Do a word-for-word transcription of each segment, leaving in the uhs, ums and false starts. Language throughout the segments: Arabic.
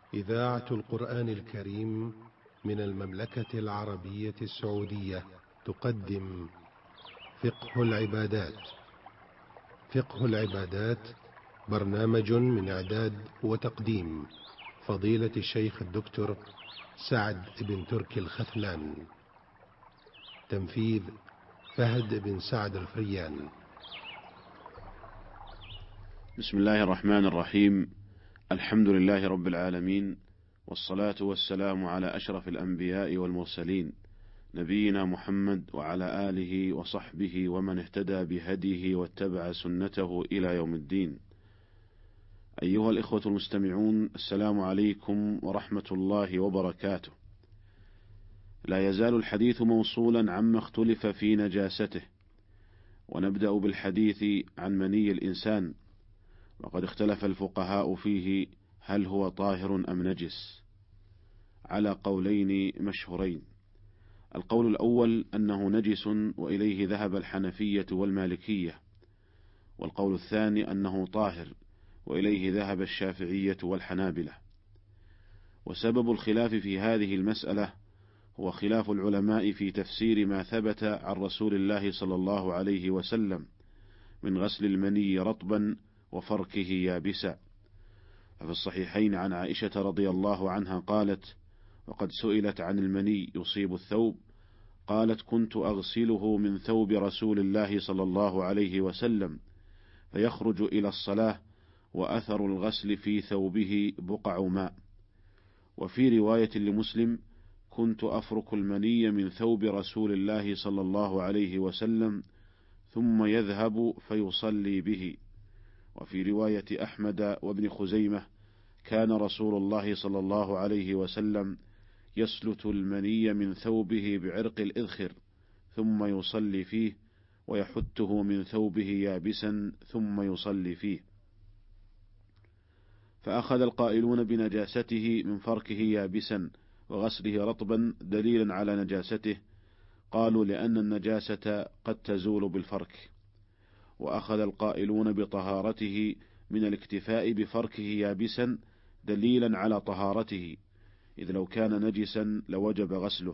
إذاعة القرآن الكريم من المملكة العربية السعودية تقدم فقه العبادات. فقه العبادات برنامج من إعداد وتقديم فضيلة الشيخ الدكتور سعد بن تركي الختلان. تنفيذ فهد بن سعد الفريان. بسم الله الرحمن الرحيم. الحمد لله رب العالمين، والصلاة والسلام على أشرف الأنبياء والمرسلين، نبينا محمد وعلى آله وصحبه ومن اهتدى بهديه واتبع سنته إلى يوم الدين. أيها الإخوة المستمعون، السلام عليكم ورحمة الله وبركاته. لا يزال الحديث موصولا عما اختلف في نجاسته، ونبدأ بالحديث عن مني الإنسان، وقد اختلف الفقهاء فيه هل هو طاهر أم نجس، على قولين مشهورين. القول الأول أنه نجس، وإليه ذهب الحنفية والمالكية، والقول الثاني أنه طاهر، وإليه ذهب الشافعية والحنابلة. وسبب الخلاف في هذه المسألة هو خلاف العلماء في تفسير ما ثبت عن رسول الله صلى الله عليه وسلم من غسل المني رطبا وفركه يابسا. ففي الصحيحين عن عائشة رضي الله عنها قالت: وقد سئلت عن المني يصيب الثوب، قالت: كنت أغسله من ثوب رسول الله صلى الله عليه وسلم فيخرج إلى الصلاة وأثر الغسل في ثوبه بقع ماء. وفي رواية لمسلم: كنت أفرك المني من ثوب رسول الله صلى الله عليه وسلم ثم يذهب فيصلي به. وفي رواية أحمد وابن خزيمة: كان رسول الله صلى الله عليه وسلم يسلت المني من ثوبه بعرق الإذخر ثم يصلي فيه، ويحته من ثوبه يابسا ثم يصلي فيه. فأخذ القائلون بنجاسته من فركه يابسا وغسله رطبا دليلا على نجاسته، قالوا لأن النجاسة قد تزول بالفرك. وأخذ القائلون بطهارته من الاكتفاء بفركه يابسا دليلا على طهارته، إذ لو كان نجسا لوجب غسله.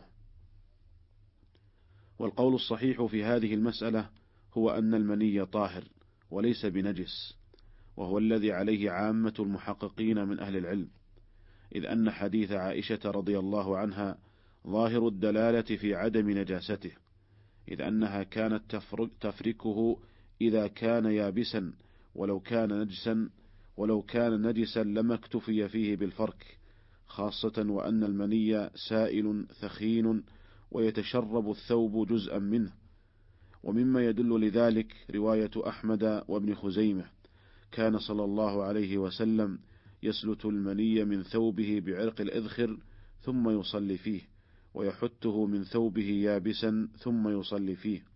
والقول الصحيح في هذه المسألة هو أن المني طاهر وليس بنجس، وهو الذي عليه عامة المحققين من أهل العلم، إذ أن حديث عائشة رضي الله عنها ظاهر الدلالة في عدم نجاسته، إذ أنها كانت تفركه إذا كان يابسا، ولو كان نجسا ولو كان نجسا لما اكتفي فيه بالفرك، خاصة وأن المني سائل ثخين ويتشرب الثوب جزءا منه. ومما يدل لذلك رواية أحمد وابن خزيمة: كان صلى الله عليه وسلم يسلت المني من ثوبه بعرق الإذخر ثم يصلي فيه، ويحته من ثوبه يابسا ثم يصلي فيه.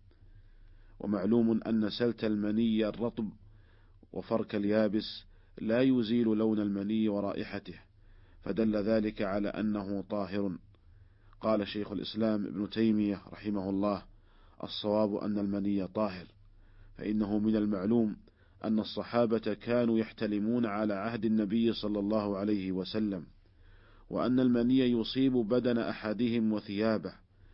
ومعلوم أن سلت المني الرطب وفرك اليابس لا يزيل لون المني ورائحته، فدل ذلك على أنه طاهر. قال شيخ الإسلام ابن تيمية رحمه الله: الصواب أن المني طاهر، فإنه من المعلوم أن الصحابة كانوا يحتلمون على عهد النبي صلى الله عليه وسلم، وأن المني يصيب بدن أحدهم وثيابه،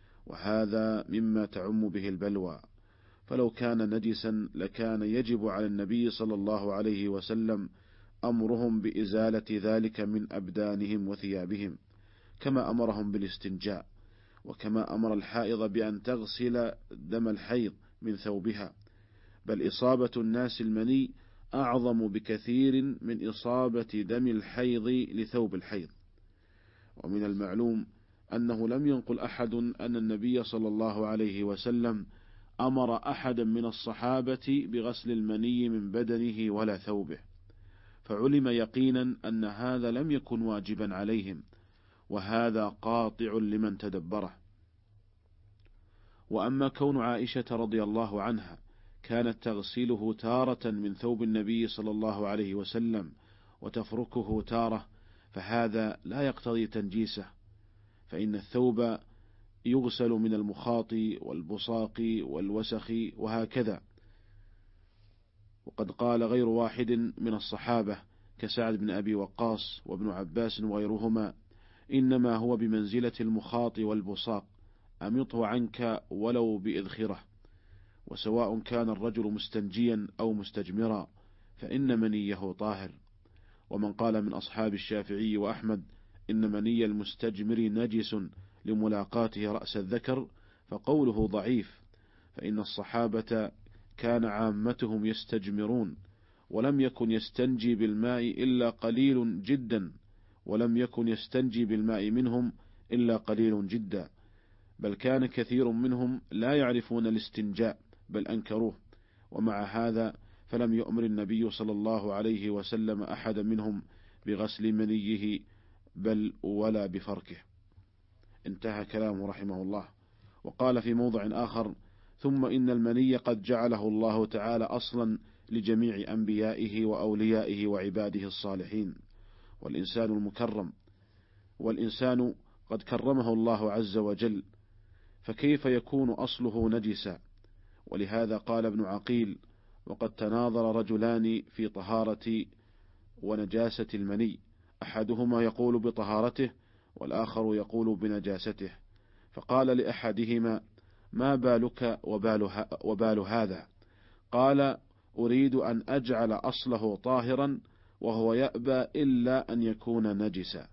وهذا مما تعم به البلوى. فلو كان نجسا لكان يجب على النبي صلى الله عليه وسلم أمرهم بإزالة ذلك من أبدانهم وثيابهم، كما أمرهم بالاستنجاء، وكما أمر الحائض بأن تغسل دم الحيض من ثوبها. بل إصابة الناس المني أعظم بكثير من إصابة دم الحيض لثوب الحيض. ومن المعلوم أنه لم ينقل أحد أن النبي صلى الله عليه وسلم أمر أحدا من الصحابة بغسل المني من بدنه ولا ثوبه، فعلم يقينا أن هذا لم يكن واجبا عليهم، وهذا قاطع لمن تدبره. وأما كون عائشة رضي الله عنها كانت تغسله تارة من ثوب النبي صلى الله عليه وسلم وتفركه تارة، فهذا لا يقتضي تنجيسه، فإن الثوب يغسل من المخاط والبصاق والوسخ وهكذا. وقد قال غير واحد من الصحابة: كسعد بن أبي وقاص وابن عباس وغيرهما إنما هو بمنزلة المخاط والبصاق، أمطه عنك ولو بإذخرة. وسواء كان الرجل مستنجيا أو مستجمرا فإن منيه طاهر. ومن قال من أصحاب الشافعي وأحمد إن مني المستجمر نجس لملاقاته رأس الذكر فقوله ضعيف، فإن الصحابة كان عامتهم يستجمرون، ولم يكن يستنجي بالماء إلا قليل جدا، ولم يكن يستنجي بالماء منهم إلا قليل جدا، بل كان كثير منهم لا يعرفون الاستنجاء بل أنكروه. ومع هذا فلم يؤمر النبي صلى الله عليه وسلم أحد منهم بغسل منيه بل ولا بفركه. انتهى كلامه رحمه الله. وقال في موضع آخر: ثم إن المني قد جعله الله تعالى أصلا لجميع أنبيائه وأوليائه وعباده الصالحين، والإنسان المكرم، والإنسان قد كرمه الله عز وجل، فكيف يكون أصله نجسا؟ ولهذا قال ابن عقيل: وقد تناظر رجلان في طهارة ونجاسة المني، أحدهما يقول بطهارته والآخر يقول بنجاسته، فقال لأحدهما: ما بالك وبال, وبال هذا؟ قال: أريد أن أجعل أصله طاهرا وهو يأبى إلا أن يكون نجسا.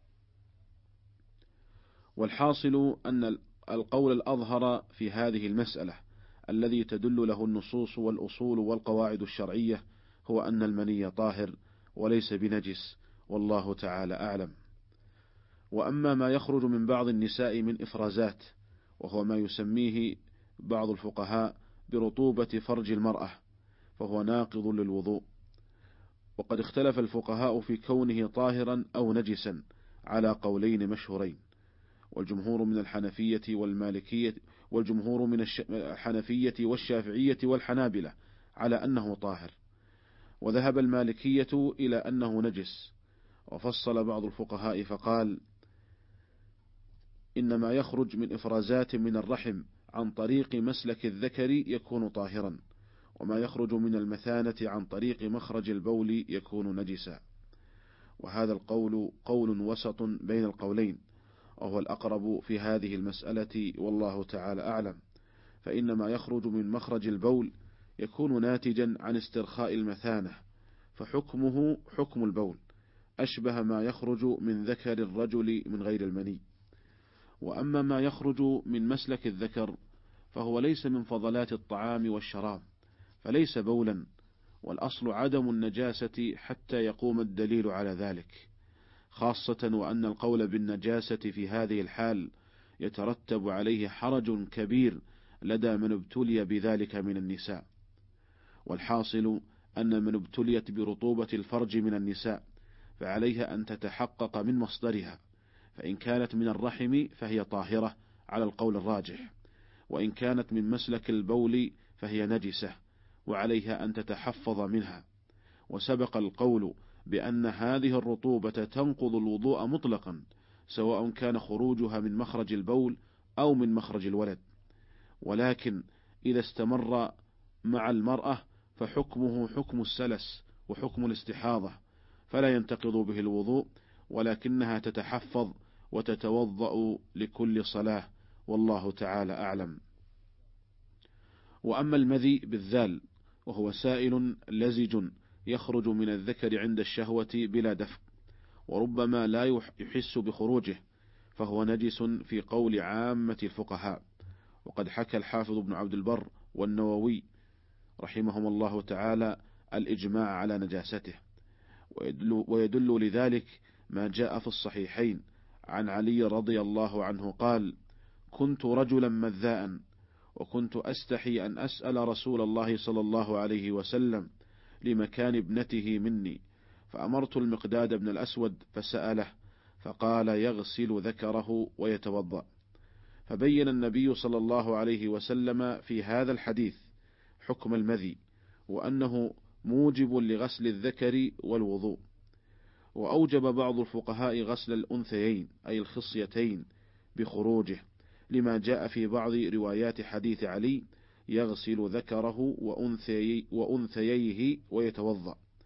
والحاصل أن القول الأظهر في هذه المسألة الذي تدل له النصوص والأصول والقواعد الشرعية هو أن المني طاهر وليس بنجس، والله تعالى أعلم. وأما ما يخرج من بعض النساء من إفرازات، وهو ما يسميه بعض الفقهاء برطوبة فرج المرأة، فهو ناقض للوضوء. وقد اختلف الفقهاء في كونه طاهرا أو نجسا على قولين مشهورين، والجمهور من الحنفية والمالكية والجمهور من الحنفية والشافعية والحنابلة على أنه طاهر، وذهب المالكية إلى أنه نجس. وفصل بعض الفقهاء فقال: إن ما يخرج من إفرازات من الرحم عن طريق مسلك الذكر يكون طاهرا، وما يخرج من المثانة عن طريق مخرج البول يكون نجسا. وهذا القول قول وسط بين القولين، وهو الأقرب في هذه المسألة، والله تعالى أعلم. فإن ما يخرج من مخرج البول يكون ناتجا عن استرخاء المثانة، فحكمه حكم البول، أشبه ما يخرج من ذكر الرجل من غير المني. وأما ما يخرج من مسلك الذكر فهو ليس من فضلات الطعام والشراب، فليس بولا، والأصل عدم النجاسة حتى يقوم الدليل على ذلك، خاصة وأن القول بالنجاسة في هذه الحال يترتب عليه حرج كبير لدى من ابتلي بذلك من النساء. والحاصل أن من ابتليت برطوبة الفرج من النساء فعليها أن تتحقق من مصدرها، فإن كانت من الرحم فهي طاهرة على القول الراجح، وإن كانت من مسلك البول فهي نجسة وعليها أن تتحفظ منها. وسبق القول بأن هذه الرطوبة تنقض الوضوء مطلقا، سواء كان خروجها من مخرج البول أو من مخرج الولد، ولكن إذا استمر مع المرأة فحكمه حكم السلس وحكم الاستحاضة، فلا ينتقض به الوضوء، ولكنها تتحفظ وتتوضأ لكل صلاة، والله تعالى أعلم. وأما المذي بالذال وهو سائل لزج يخرج من الذكر عند الشهوة بلا دفق، وربما لا يحس بخروجه، فهو نجس في قول عامة الفقهاء. وقد حكى الحافظ ابن عبد البر والنووي رحمهم الله تعالى الإجماع على نجاسته، ويدل, ويدل لذلك ما جاء في الصحيحين عن علي رضي الله عنه قال: كنت رجلا مذاء، وكنت أستحي أن أسأل رسول الله صلى الله عليه وسلم لمكان ابنته مني، فأمرت المقداد بن الأسود فسأله، فقال: يغسل ذكره ويتوضأ. فبين النبي صلى الله عليه وسلم في هذا الحديث حكم المذي، وأنه موجب لغسل الذكر والوضوء. وأوجب بعض الفقهاء غسل الأنثيين أي الخصيتين بخروجه، لما جاء في بعض روايات حديث علي: يغسل ذكره وأنثي وأنثييه ويتوضأ.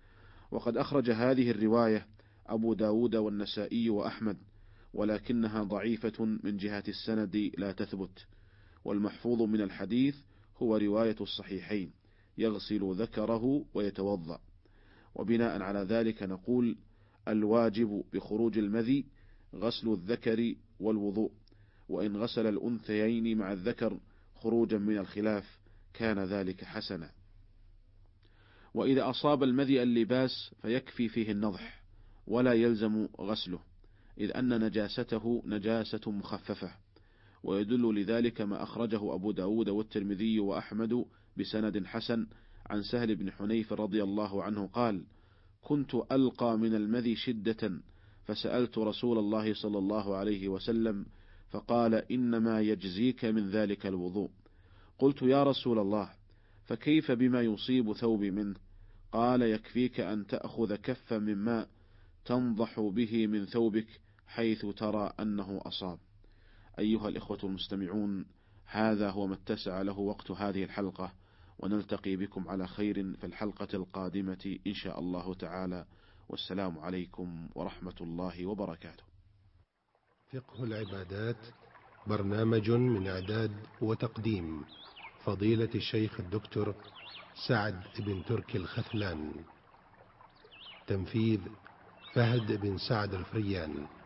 وقد أخرج هذه الرواية أبو داود والنسائي وأحمد، ولكنها ضعيفة من جهة السند لا تثبت، والمحفوظ من الحديث هو رواية الصحيحين: يغسل ذكره ويتوضأ. وبناء على ذلك نقول: الواجب بخروج المذي غسل الذكر والوضوء، وإن غسل الأنثيين مع الذكر خروجا من الخلاف كان ذلك حسنا. وإذا أصاب المذي اللباس فيكفي فيه النضح ولا يلزم غسله، إذ أن نجاسته نجاسة مخففة، ويدل لذلك ما أخرجه أبو داود والترمذي وأحمد بسند حسن عن سهل بن حنيف رضي الله عنه قال: كنت ألقى من المذي شدة، فسألت رسول الله صلى الله عليه وسلم فقال: إنما يجزيك من ذلك الوضوء. قلت: يا رسول الله، فكيف بما يصيب ثوبي منه؟ قال: يكفيك أن تأخذ كفا من ماء تنضح به من ثوبك حيث ترى أنه أصاب. أيها الإخوة المستمعون، هذا هو ما اتسع له وقت هذه الحلقة، ونلتقي بكم على خير في الحلقة القادمة إن شاء الله تعالى، والسلام عليكم ورحمة الله وبركاته. فقه العبادات، برنامج من إعداد وتقديم فضيلة الشيخ الدكتور سعد بن تركي الخثلان، تنفيذ فهد بن سعد الفريان.